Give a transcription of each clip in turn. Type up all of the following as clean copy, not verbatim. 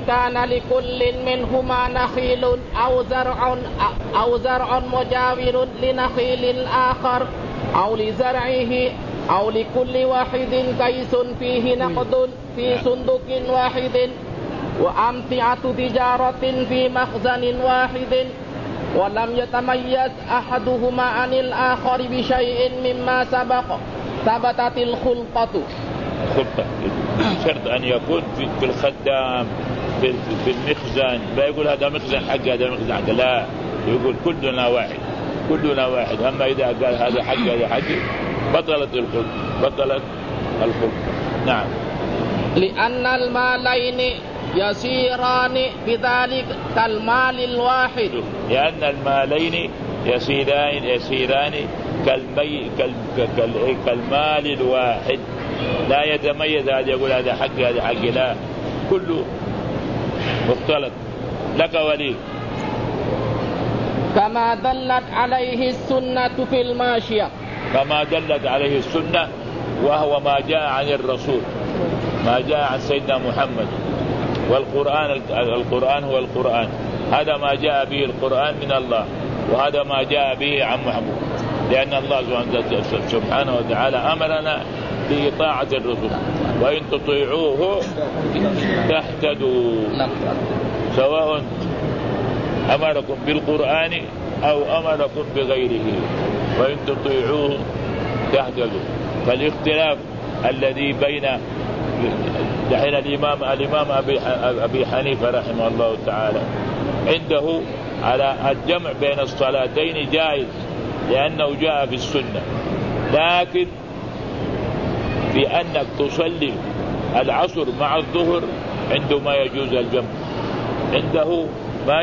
كان لكل منهما نخيل أو زرع مجاور لنخيل الآخر أو لزرعه أو لكل واحد كيس فيه نقد في صندوق واحد وأمتعة تجارة في مخزن واحد ولم يتميز أحدهما عن الآخر بشيء مما ثبتت الخلطة. شرط أن يكون في الخدام في المخزن، لا يقول هذا مخزن حق هذا مخزن حق، لا، يقول كلنا واحد. أما إذا قال هذا حق هذا حق بطلت الخلطة. نعم. لأن المالين يسيران بذلك كالمال الواحد. لأن المالين يسيران كالمال الواحد، لا يتميز هذا يقول هذا حق هذا حق، لا، كله مختلط لك ولي. كما دلت عليه السنة في الماشية. كما دلت عليه السنة، وهو ما جاء عن الرسول، ما جاء عن سيدنا محمد. والقرآن هو القرآن، هذا ما جاء به القرآن من الله، وهذا ما جاء به عن محمد، لأن الله سبحانه وتعالى أمرنا بطاعة الرسول، وإن تطيعوه تهتدوا، سواء أمركم بالقرآن أو أمركم بغيره، وإن تطيعوه تهتدوا. فالاختلاف الذي بين دحين الإمام أبي حنيفة رحمه الله تعالى عنده على الجمع بين الصلاتين جائز، لأنه جاء في السنة، لكن في أنك تصلي العصر مع الظهر عنده ما يجوز الجمع، عنده ما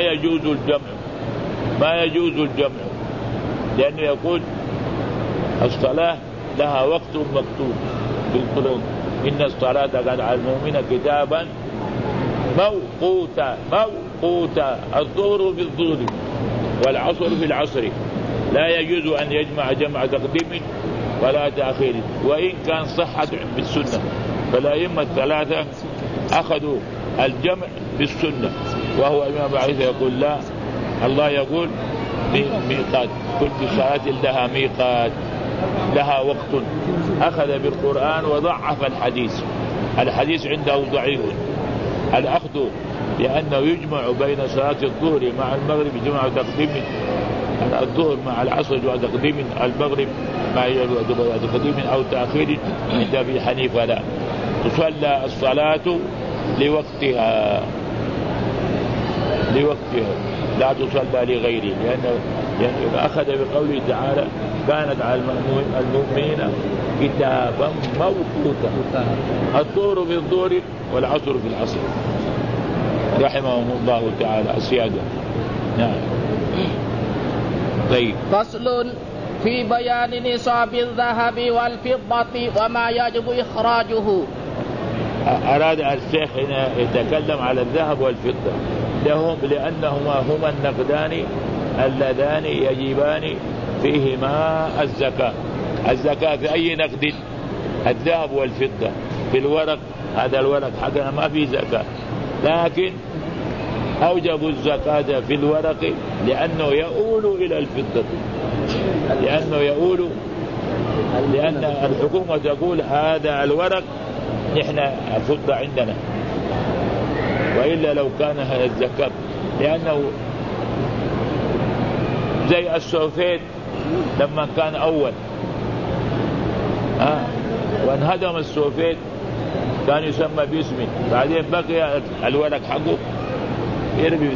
يجوز الجمع، لأنه يقول الصلاة لها وقت مكتوب بالقرآن، إن الصلاة كانت على المؤمنين كتابا موقوتا، الظهر بالظهر والعصر بالعصر، لا يجوز أن يجمع جمع تقديم ولا تأخير، وإن كان صحة بالسنة. فالأئمة الثلاثة أخذوا الجمع بالسنة، وهو الإمام أبو حنيفة يقول لا، الله يقول ميقات، كل صلاة لها ميقات، لها وقت. أخذ بالقرآن وضعف الحديث عنده ضعيف. الأخذ لأنه يجمع بين صلاة الظهر مع المغرب، جمع تقديم الظهر مع العصر وتقديم المغرب مع تقديم أو تأخير، عند أبي حنيفة لا، تصلى الصلاة لوقتها لا تصلى لغيره، لأنه أخذ بقوله تعالى كانت على المؤمنين كتابا موقوتا، الظهر بالظهر والعصر بالعصر، رحمهم الله تعالى السيادة. نعم. طيب. فصل في بيان نصاب الذهب والفضة وما يجب إخراجه. أراد الشيخ هنا يتكلم على الذهب والفضة لأنهما هما النقدان اللذان يجبان فيهما الزكاة في أي نقد؟ الذهب والفضة. في الورق، هذا الورق حقنا ما في زكاة، لكن أوجبوا الزكاة في الورق لأنه يؤول إلى الفضة، لأن الحكومة تقول هذا الورق نحن الفضة عندنا، وإلا لو كان هذا الزكاة، لأنه زي السوفيت لما كان أول وانهدم السوفيت كان يسمى باسمه، بعدين بقي الورق حقه يرمي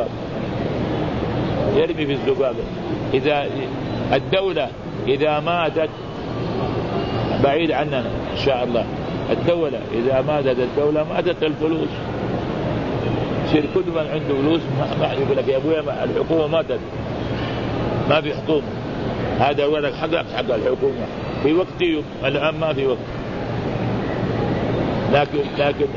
في الزقاق. إذا الدولة إذا ماتت بعيد عننا إن شاء الله، الدولة إذا ماتت ماتت الفلوس، يصير كل من عنده فلوس ما يقول لك يا أبويا الحكومة ماتت، ما في حكومة، هذا الورق حقك حق الحكومة في وقته، الآن ما في وقت. لكن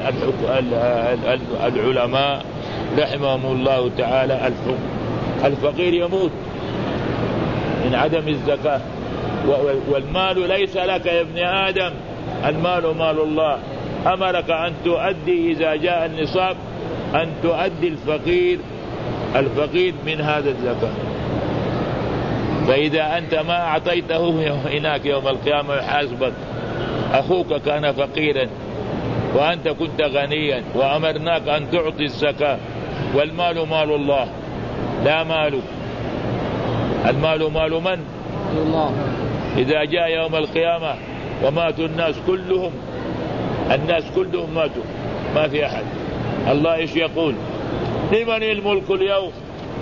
العلماء رحمهم الله تعالى الفقير يموت من عدم الزكاة، والمال ليس لك يا ابن آدم، المال مال الله، أمرك أن تؤدي إذا جاء النصاب أن تؤدي الفقير من هذا الزكاة. فإذا أنت ما أعطيته هناك يوم القيامة يحاسبك. أخوك كان فقيرا وأنت كنت غنيا وأمرناك أن تعطي الزكاة، والمال مال الله لا مالك. المال مال من؟ الله. إذا جاء يوم القيامة وماتوا الناس كلهم ماتوا، ما في أحد. الله إيش يقول؟ لمن الملك اليوم؟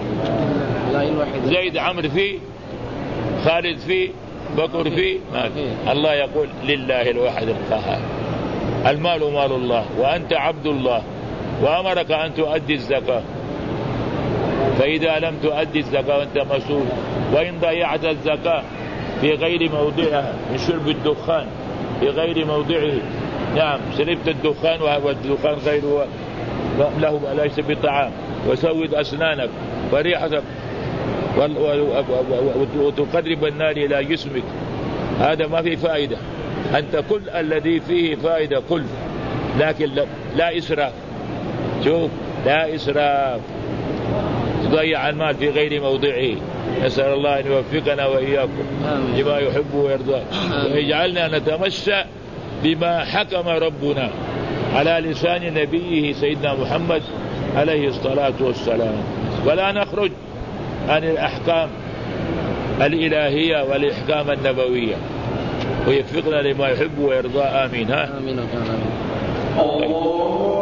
زيد عمرو فيه، خالد فيه، بكر فيه، ما فيه. الله يقول لله الواحد القهار. المال مال الله وأنت عبد الله، وأمرك أن تؤدي الزكاة. فإذا لم تؤدي الزكاة وأنت مسؤول، وإن ضيعت الزكاة في غير موضعها من شرب الدخان في غير موضعه، نعم شربت الدخان والدخان غير له ليس بطعام، وسود أسنانك وريحتك وتقرب النار إلى جسمك، هذا ما في فائدة. أنت كل الذي فيه فائدة كل، لكن لا إسراف. شوف، لا إسراف، تضيع المال في غير موضعه. نسأل الله أن يوفقنا وإياكم لما يحب ويرضى، ويجعلنا نتمشى بما حكم ربنا على لسان نبيه سيدنا محمد عليه الصلاة والسلام، ولا نخرج عن الأحكام الإلهية والأحكام النبوية، ويوفقنا لما يحب ويرضى. آمين. آمين.